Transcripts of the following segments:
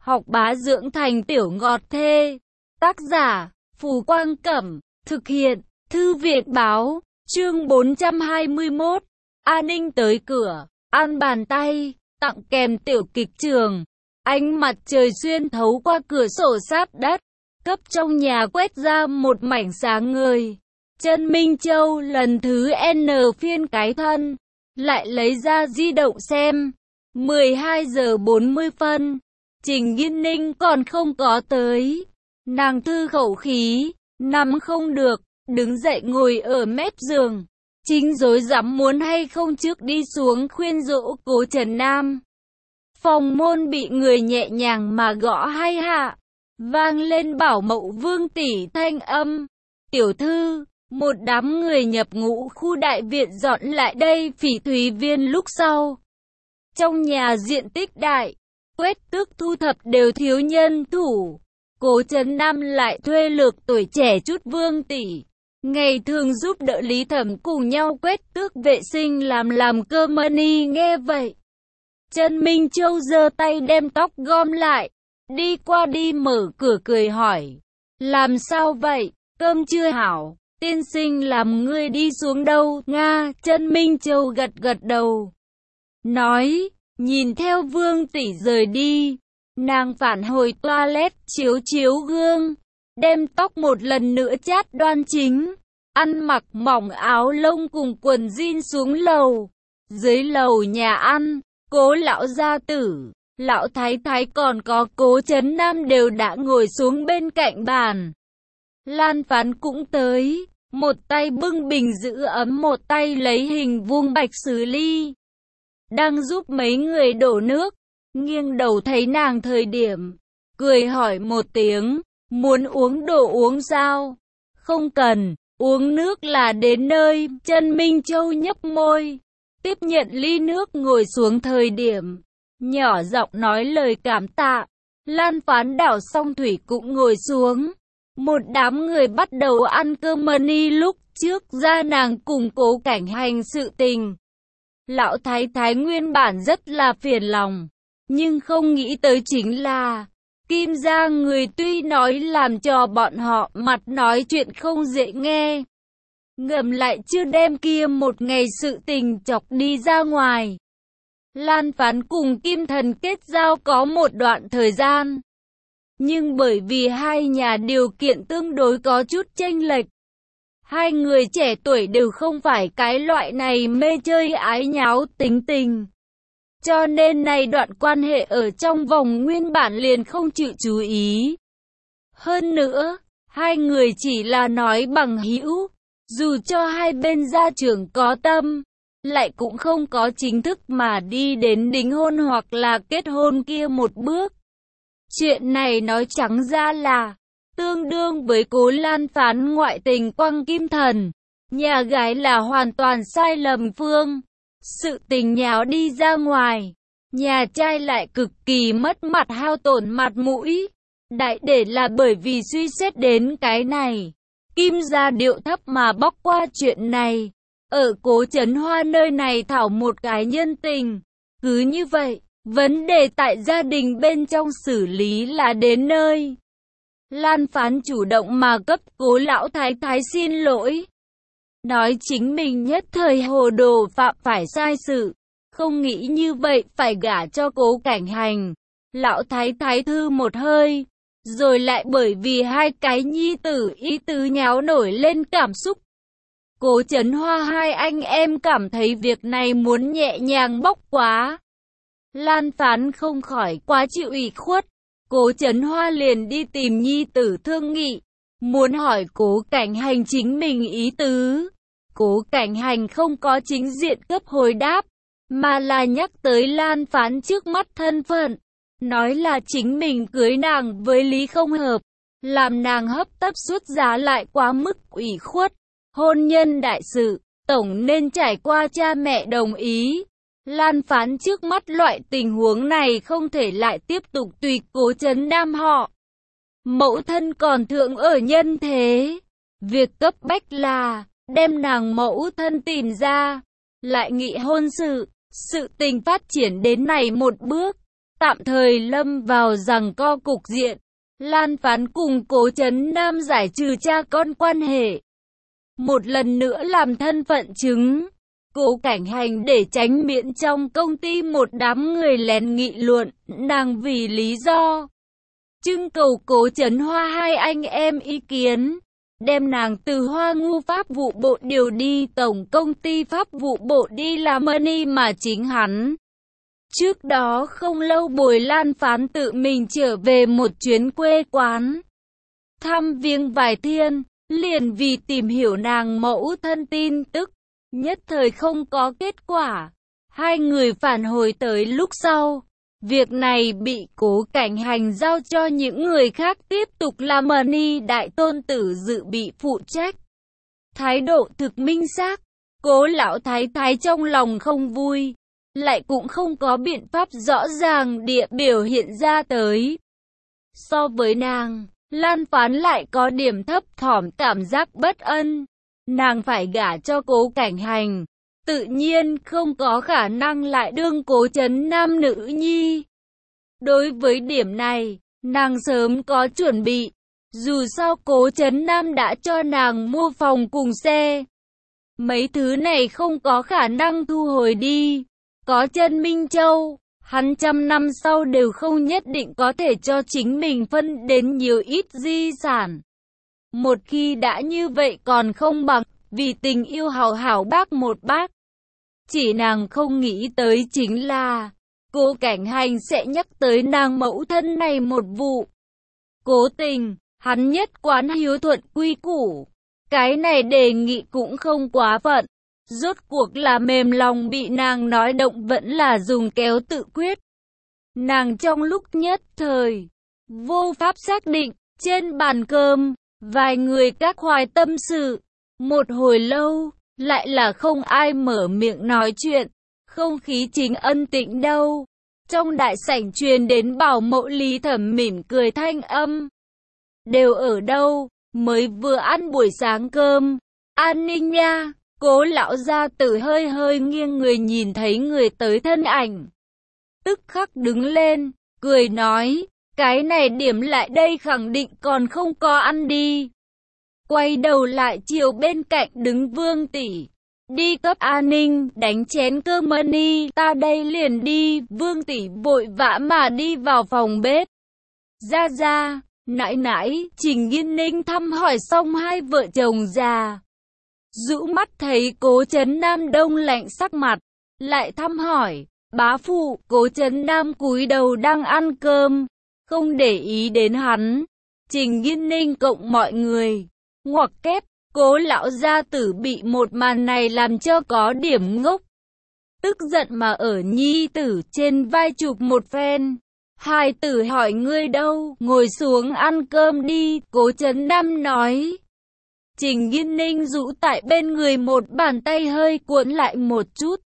học bá dưỡng thành tiểu ngọt thê. Tác giả, Phù Quang Cẩm, thực hiện, Thư viện Báo, chương 421, An ninh tới cửa, an bàn tay, tặng kèm tiểu kịch trường. Ánh mặt trời xuyên thấu qua cửa sổ sát đất, cấp trong nhà quét ra một mảnh sáng ngời. Trần Minh Châu lần thứ N phiên cái thân, lại lấy ra di động xem. 12 giờ 40 phân, Trình Nghiên Ninh còn không có tới. Nàng thư khẩu khí, nằm không được, đứng dậy ngồi ở mép giường. Chính rối rắm muốn hay không trước đi xuống khuyên dỗ Cố Trần Nam. Phòng môn bị người nhẹ nhàng mà gõ hai hạ, vang lên bảo mẫu Vương tỷ thanh âm. Tiểu thư, một đám người nhập ngũ khu đại viện dọn lại đây Phỉ Thúy Viên lúc sau. Trong nhà diện tích đại, quét tước thu thập đều thiếu nhân thủ. Cố Trần Nam lại thuê lược tuổi trẻ chút Vương tỷ, ngày thường giúp đỡ Lý Thẩm cùng nhau quét tước vệ sinh làm cơ money. Nghe vậy, Trần Minh Châu giơ tay đem tóc gom lại, đi qua đi mở cửa cười hỏi. Làm sao vậy, cơm chưa hảo, tiên sinh làm ngươi đi xuống đâu? Nga. Trần Minh Châu gật gật đầu, nói, nhìn theo Vương tỷ rời đi. Nàng phản hồi toilet chiếu gương, đem tóc một lần nữa chát đoan chính, ăn mặc mỏng áo lông cùng quần jean xuống lầu. Dưới lầu nhà ăn, Cố lão gia tử, lão thái thái còn có Cố Trấn Nam đều đã ngồi xuống bên cạnh bàn. Lan Phán cũng tới, một tay bưng bình giữ ấm, một tay lấy hình vuông bạch sứ ly, đang giúp mấy người đổ nước. Nghiêng đầu thấy nàng thời điểm, cười hỏi một tiếng, muốn uống đồ uống sao? Không cần, uống nước là đến nơi. Trần Minh Châu nhấp môi, tiếp nhận ly nước ngồi xuống thời điểm, nhỏ giọng nói lời cảm tạ. Lan Phán đảo xong thủy cũng ngồi xuống. Một đám người bắt đầu ăn cơm money. Lúc trước ra nàng cùng Cố Cảnh Hành sự tình, lão thái thái nguyên bản rất là phiền lòng, nhưng không nghĩ tới chính là Kim gia người tuy nói làm cho bọn họ mặt nói chuyện không dễ nghe, ngầm lại chưa đem kia một ngày sự tình chọc đi ra ngoài. Lan Phán cùng Kim Thần kết giao có một đoạn thời gian, nhưng bởi vì hai nhà điều kiện tương đối có chút chênh lệch, hai người trẻ tuổi đều không phải cái loại này mê chơi ái nháo tính tình, cho nên này đoạn quan hệ ở trong vòng nguyên bản liền không chịu chú ý. Hơn nữa, hai người chỉ là nói bằng hữu, dù cho hai bên gia trưởng có tâm, lại cũng không có chính thức mà đi đến đính hôn hoặc là kết hôn kia một bước. Chuyện này nói trắng ra là tương đương với Cố Lan Phán ngoại tình quăng Kim Thần, nhà gái là hoàn toàn sai lầm phương. Sự tình nháo đi ra ngoài, nhà trai lại cực kỳ mất mặt, hao tổn mặt mũi. Đại để là bởi vì suy xét đến cái này, Kim gia điệu thấp mà bóc qua chuyện này, ở Cố Trấn Hoa nơi này thảo một cái nhân tình. Cứ như vậy, vấn đề tại gia đình bên trong xử lý là đến nơi. Lan Phán chủ động mà cấp Cố lão thái thái xin lỗi, nói chính mình nhất thời hồ đồ phạm phải sai sự, không nghĩ như vậy phải gả cho Cố Cảnh Hành. Lão thái thái thư một hơi, rồi lại bởi vì hai cái nhi tử ý tứ nháo nổi lên cảm xúc. Cố Trấn Hoa hai anh em cảm thấy việc này muốn nhẹ nhàng bóc quá. Lan Phán không khỏi quá chịu ủy khuất, Cố Trấn Hoa liền đi tìm nhi tử thương nghị, muốn hỏi Cố Cảnh Hành chính mình ý tứ. Cố Cảnh Hành không có chính diện cấp hồi đáp, mà là nhắc tới Lan Phán trước mắt thân phận, nói là chính mình cưới nàng với lý không hợp, làm nàng hấp tấp xuất giá lại quá mức ủy khuất. Hôn nhân đại sự, tổng nên trải qua cha mẹ đồng ý. Lan Phán trước mắt loại tình huống này không thể lại tiếp tục tùy Cố Trấn Nam họ. Mẫu thân còn thượng ở nhân thế, việc cấp bách là đem nàng mẫu thân tìm ra, lại nghị hôn sự. Sự tình phát triển đến này một bước, tạm thời lâm vào giằng co cục diện. Lan Phán cùng Cố Trấn Nam giải trừ cha con quan hệ. Một lần nữa làm thân phận chứng. Cố Cảnh Hành để tránh miễn trong công ty một đám người lén nghị luận, nàng vì lý do trưng cầu Cố Trấn Hoa hai anh em ý kiến, đem nàng từ Hoa Ngu Pháp vụ bộ điều đi tổng công ty Pháp vụ bộ đi làm money mà chính hắn. Trước đó không lâu Bồi Lan Phán tự mình trở về một chuyến quê quán, thăm viếng vài thiên, liền vì tìm hiểu nàng mẫu thân tin tức, nhất thời không có kết quả. Hai người phản hồi tới lúc sau, việc này bị Cố Cảnh Hành giao cho những người khác tiếp tục làm money, đại tôn tử dự bị phụ trách. Thái độ thực minh xác, Cố lão thái thái trong lòng không vui, lại cũng không có biện pháp rõ ràng địa biểu hiện ra tới. So với nàng, Lan Phán lại có điểm thấp thỏm cảm giác bất ân. Nàng phải gả cho Cố Cảnh Hành, tự nhiên không có khả năng lại đương Cố Trấn Nam nữ nhi. Đối với điểm này, nàng sớm có chuẩn bị. Dù sao Cố Trấn Nam đã cho nàng mua phòng cùng xe. Mấy thứ này không có khả năng thu hồi đi. Có Trân Minh Châu, hắn 100 năm sau đều không nhất định có thể cho chính mình phân đến nhiều ít di sản. Một khi đã như vậy còn không bằng vì tình yêu hảo hảo bác một bác. Chỉ nàng không nghĩ tới chính là Cố Cảnh Hành sẽ nhắc tới nàng mẫu thân này một vụ. Cố tình, hắn nhất quán hiếu thuận quy củ. Cái này đề nghị cũng không quá phận. Rốt cuộc là mềm lòng bị nàng nói động vẫn là dùng kéo tự quyết. Nàng trong lúc nhất thời, vô pháp xác định, trên bàn cơm, vài người các hoài tâm sự. Một hồi lâu, lại là không ai mở miệng nói chuyện, không khí chính ân tĩnh đâu. Trong đại sảnh truyền đến bảo mẫu Lý Thẩm mỉm cười thanh âm. Đều ở đâu, mới vừa ăn buổi sáng cơm, an ninh nha. Cố lão gia tử hơi hơi nghiêng người nhìn thấy người tới thân ảnh. Tức khắc đứng lên, cười nói, cái này điểm lại đây khẳng định còn không có ăn đi. Quay đầu lại chiều bên cạnh đứng Vương tỷ. Đi cấp an ninh, đánh chén cơm money, ta đây liền đi. Vương tỷ vội vã mà đi vào phòng bếp. Ra, nãi nãi, Trình Nghiên Ninh thăm hỏi xong hai vợ chồng già. Rũ mắt thấy Cố Trấn Nam đông lạnh sắc mặt, lại thăm hỏi, bá phụ. Cố Trấn Nam cúi đầu đang ăn cơm, không để ý đến hắn. Trình Nghiên Ninh cộng mọi người, ngoặc kép. Cố lão gia tử bị một màn này làm cho có điểm ngốc. Tức giận mà ở nhi tử trên vai chụp một phen. Hai tử hỏi ngươi đâu, ngồi xuống ăn cơm đi, Cố Trấn Nam nói. Trình Nghiên Ninh rũ tại bên người một bàn tay hơi cuộn lại một chút.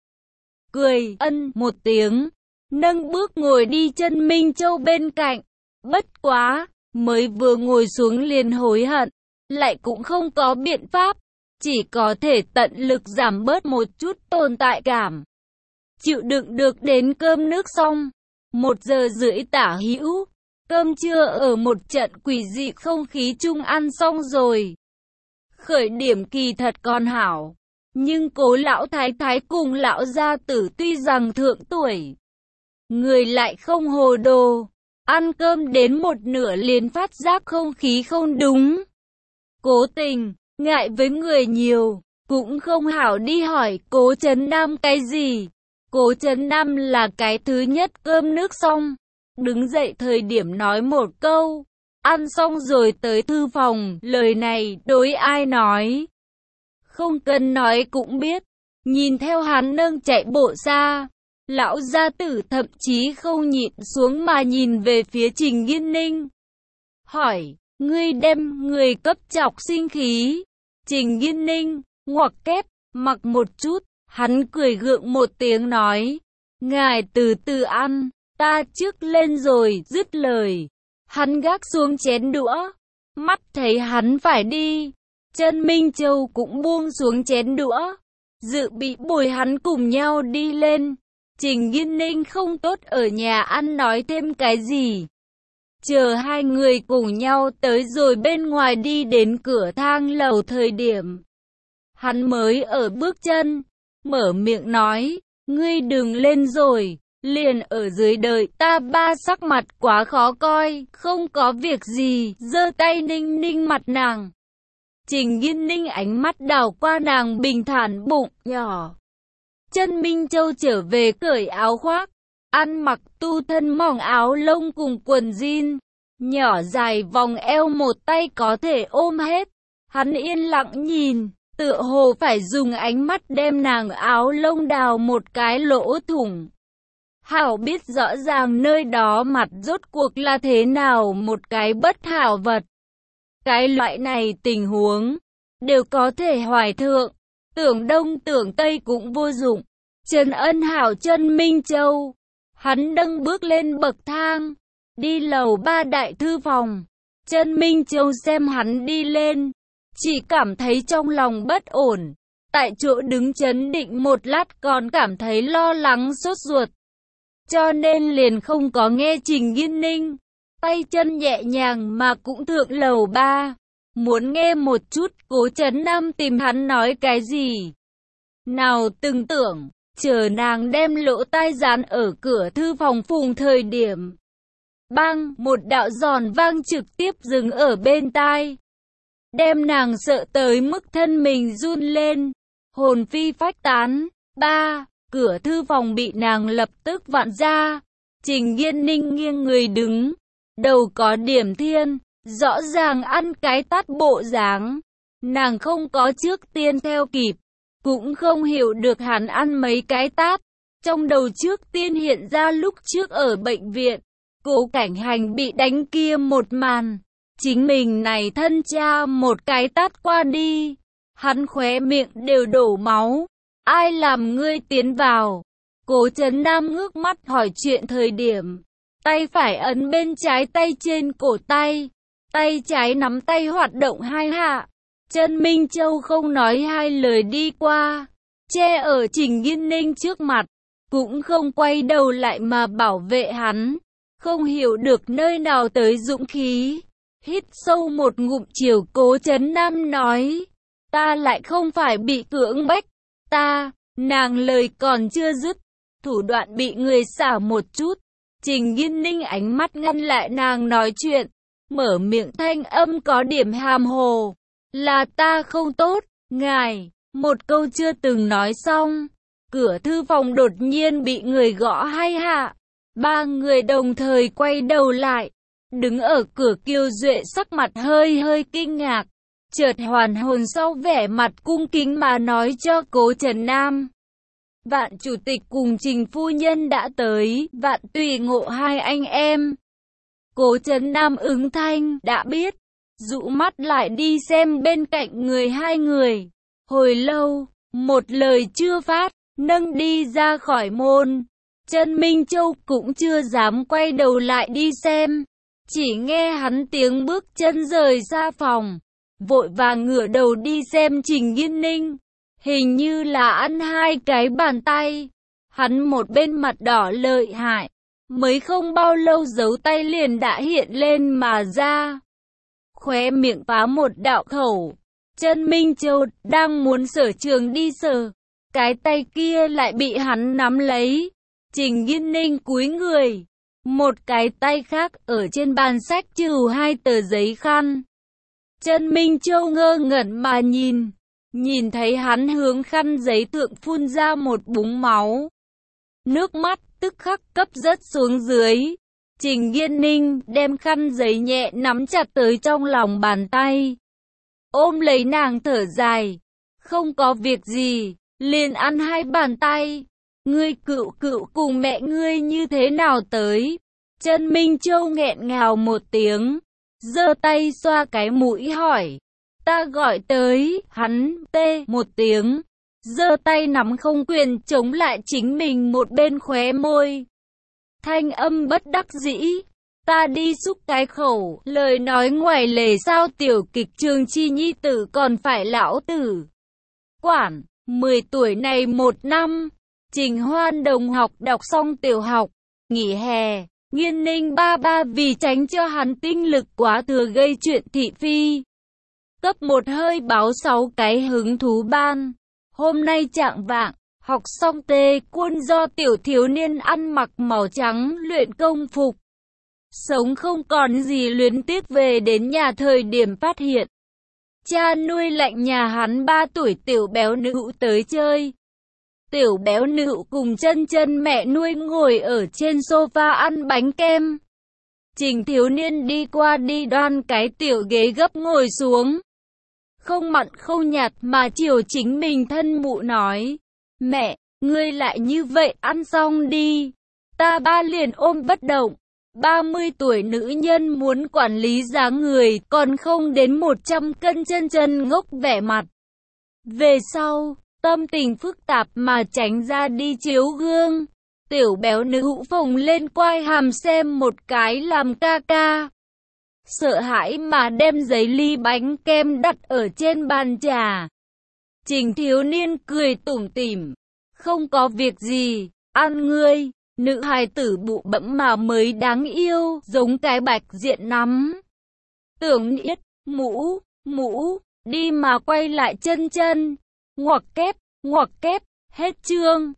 Cười ân một tiếng, nâng bước ngồi đi Trân Minh Châu bên cạnh. Bất quá, mới vừa ngồi xuống liền hối hận, lại cũng không có biện pháp, chỉ có thể tận lực giảm bớt một chút tồn tại cảm. Chịu đựng được đến cơm nước xong, 1 giờ rưỡi tả hữu, cơm trưa ở một trận quỷ dị không khí chung ăn xong rồi. Khởi điểm kỳ thật còn hảo, nhưng Cố lão thái thái cùng lão gia tử tuy rằng thượng tuổi, người lại không hồ đồ, ăn cơm đến một nửa liền phát giác không khí không đúng. Cố tình, ngại với người nhiều, cũng không hảo đi hỏi Cố Trấn Nam cái gì. Cố Trấn Nam là cái thứ nhất cơm nước xong, đứng dậy thời điểm nói một câu. Ăn xong rồi tới thư phòng, lời này đối ai nói? Không cần nói cũng biết. Nhìn theo hắn nâng chạy bộ xa, lão gia tử thậm chí không nhịn xuống mà nhìn về phía Trình Nghiên Ninh. Hỏi, ngươi đem người cấp chọc sinh khí. Trình Nghiên Ninh, ngoặc kép, mặc một chút, hắn cười gượng một tiếng nói. Ngài từ từ ăn, ta trước lên rồi, dứt lời. Hắn gác xuống chén đũa, mắt thấy hắn phải đi, Trân Minh Châu cũng buông xuống chén đũa, dự bị bồi hắn cùng nhau đi lên. Trình Nghiên Ninh không tốt ở nhà ăn nói thêm cái gì. Chờ hai người cùng nhau tới rồi bên ngoài đi đến cửa thang lầu thời điểm. Hắn mới ở bước chân, mở miệng nói, ngươi đừng lên rồi, liền ở dưới đợi ta. Ba sắc mặt quá khó coi, không có việc gì, giơ tay ninh ninh mặt nàng. Trình Nghiên Ninh ánh mắt đảo qua nàng bình thản bụng nhỏ. Chân Minh Châu trở về cởi áo khoác, ăn mặc tu thân mỏng áo lông cùng quần jean, nhỏ dài vòng eo một tay có thể ôm hết. Hắn yên lặng nhìn, tựa hồ phải dùng ánh mắt đem nàng áo lông đào một cái lỗ thủng. Hảo biết rõ ràng nơi đó mặt rốt cuộc là thế nào một cái bất hảo vật. Cái loại này tình huống, đều có thể hoài thượng, tưởng đông tưởng tây cũng vô dụng. Trần Ân Hảo chân Minh Châu, hắn đâng bước lên bậc thang, đi lầu 3 đại thư phòng. Trần Minh Châu xem hắn đi lên, chỉ cảm thấy trong lòng bất ổn, tại chỗ đứng chấn định một lát còn cảm thấy lo lắng sốt ruột. Cho nên liền không có nghe Trình Nghiên Ninh, tay chân nhẹ nhàng mà cũng thượng lầu 3, muốn nghe một chút Cố Trấn Nam tìm hắn nói cái gì. Nào từng tưởng, chờ nàng đem lỗ tai dán ở cửa thư phòng phùng thời điểm. Bang, một đạo giòn vang trực tiếp dừng ở bên tai. Đem nàng sợ tới mức thân mình run lên, hồn phi phách tán. Ba, cửa thư phòng bị nàng lập tức vặn ra. Trình Nghiên Ninh nghiêng người đứng, đầu có điểm thiên, rõ ràng ăn cái tát bộ dáng. Nàng không có trước tiên theo kịp, cũng không hiểu được hắn ăn mấy cái tát. Trong đầu trước tiên hiện ra lúc trước ở bệnh viện, Cố Cảnh Hành bị đánh kia một màn. Chính mình này thân cha một cái tát qua đi, hắn khóe miệng đều đổ máu. Ai làm ngươi tiến vào? Cố Trấn Nam ngước mắt hỏi chuyện thời điểm, tay phải ấn bên trái tay trên cổ tay, tay trái nắm tay hoạt động hai hạ. Trần Minh Châu không nói hai lời đi qua, che ở Trình Nghiên Ninh trước mặt, cũng không quay đầu lại mà bảo vệ hắn. Không hiểu được nơi nào tới dũng khí, hít sâu một ngụm chiều Cố Trấn Nam nói, ta lại không phải bị cưỡng bách, nàng lời còn chưa dứt, thủ đoạn bị người xả một chút. Trình Nghiên Ninh ánh mắt ngăn lại nàng nói chuyện, mở miệng thanh âm có điểm hàm hồ, là ta không tốt, ngài. Một câu chưa từng nói xong, cửa thư phòng đột nhiên bị người gõ hai hạ. Ba người đồng thời quay đầu lại, đứng ở cửa Kiều Duệ sắc mặt hơi hơi kinh ngạc, chợt hoàn hồn sau vẻ mặt cung kính mà nói cho Cố Trấn Nam. Vạn chủ tịch cùng Trình phu nhân đã tới, Vạn tùy ngộ hai anh em. Cố Trấn Nam ứng thanh, đã biết, dụ mắt lại đi xem bên cạnh người hai người. Hồi lâu, một lời chưa phát, nâng đi ra khỏi môn. Trần Minh Châu cũng chưa dám quay đầu lại đi xem, chỉ nghe hắn tiếng bước chân rời ra phòng, vội vàng ngửa đầu đi xem Trình Nghiên Ninh. Hình như là ăn hai cái bàn tay, hắn một bên mặt đỏ lợi hại, mới không bao lâu dấu tay liền đã hiện lên mà ra. Khóe miệng phá một đạo khẩu, Trần Minh Châu đang muốn sở trường đi sờ, cái tay kia lại bị hắn nắm lấy. Trình Nghiên Ninh cúi người, một cái tay khác ở trên bàn sách trừ hai tờ giấy khăn. Trần Minh Châu ngơ ngẩn mà nhìn thấy hắn hướng khăn giấy thượng phun ra một búng máu. Nước mắt tức khắc cấp rớt xuống dưới. Trình Nghiên Ninh đem khăn giấy nhẹ nắm chặt tới trong lòng bàn tay, ôm lấy nàng thở dài, không có việc gì, liền ăn hai bàn tay. Ngươi cựu cùng mẹ ngươi như thế nào tới? Trần Minh Châu nghẹn ngào một tiếng, giơ tay xoa cái mũi hỏi. Ta gọi tới, hắn tê một tiếng, giơ tay nắm không quyền chống lại chính mình một bên khóe môi. Thanh âm bất đắc dĩ, ta đi xúc cái khẩu, lời nói ngoài lề sao tiểu kịch Trường Chi nhi tử còn phải lão tử quản, 10 tuổi này một năm. Trình Hoan đồng học đọc xong tiểu học, nghỉ hè, Nghiên Ninh ba ba vì tránh cho hắn tinh lực quá thừa gây chuyện thị phi. Cấp một hơi báo 6 cái hứng thú ban. Hôm nay trạng vạng, học xong tê quân do tiểu thiếu niên ăn mặc màu trắng luyện công phục. Sống không còn gì luyến tiếc về đến nhà thời điểm phát hiện. Cha nuôi lạnh nhà hắn 3 tuổi tiểu béo nữ tới chơi. Tiểu béo nữ cùng chân chân mẹ nuôi ngồi ở trên sofa ăn bánh kem. Trình thiếu niên đi qua đi đoan cái tiểu ghế gấp ngồi xuống. Không mặn không nhạt mà chiều chính mình thân mụ nói. Mẹ, ngươi lại như vậy ăn xong đi. Ta ba liền ôm bất động. 30 tuổi nữ nhân muốn quản lý dáng người còn không đến 100 cân chân chân ngốc vẻ mặt. Về sau, tâm tình phức tạp mà tránh ra đi chiếu gương. Tiểu béo nữ phồng lên quai hàm xem một cái làm ca ca. Sợ hãi mà đem giấy ly bánh kem đặt ở trên bàn trà. Trình thiếu niên cười tủm tỉm. Không có việc gì, ăn ngươi. Nữ hài tử bụ bẫm mà mới đáng yêu, giống cái bạch diện nắm. Tưởng niết, mũ, đi mà quay lại chân chân. Ngoặc kép, hết chương.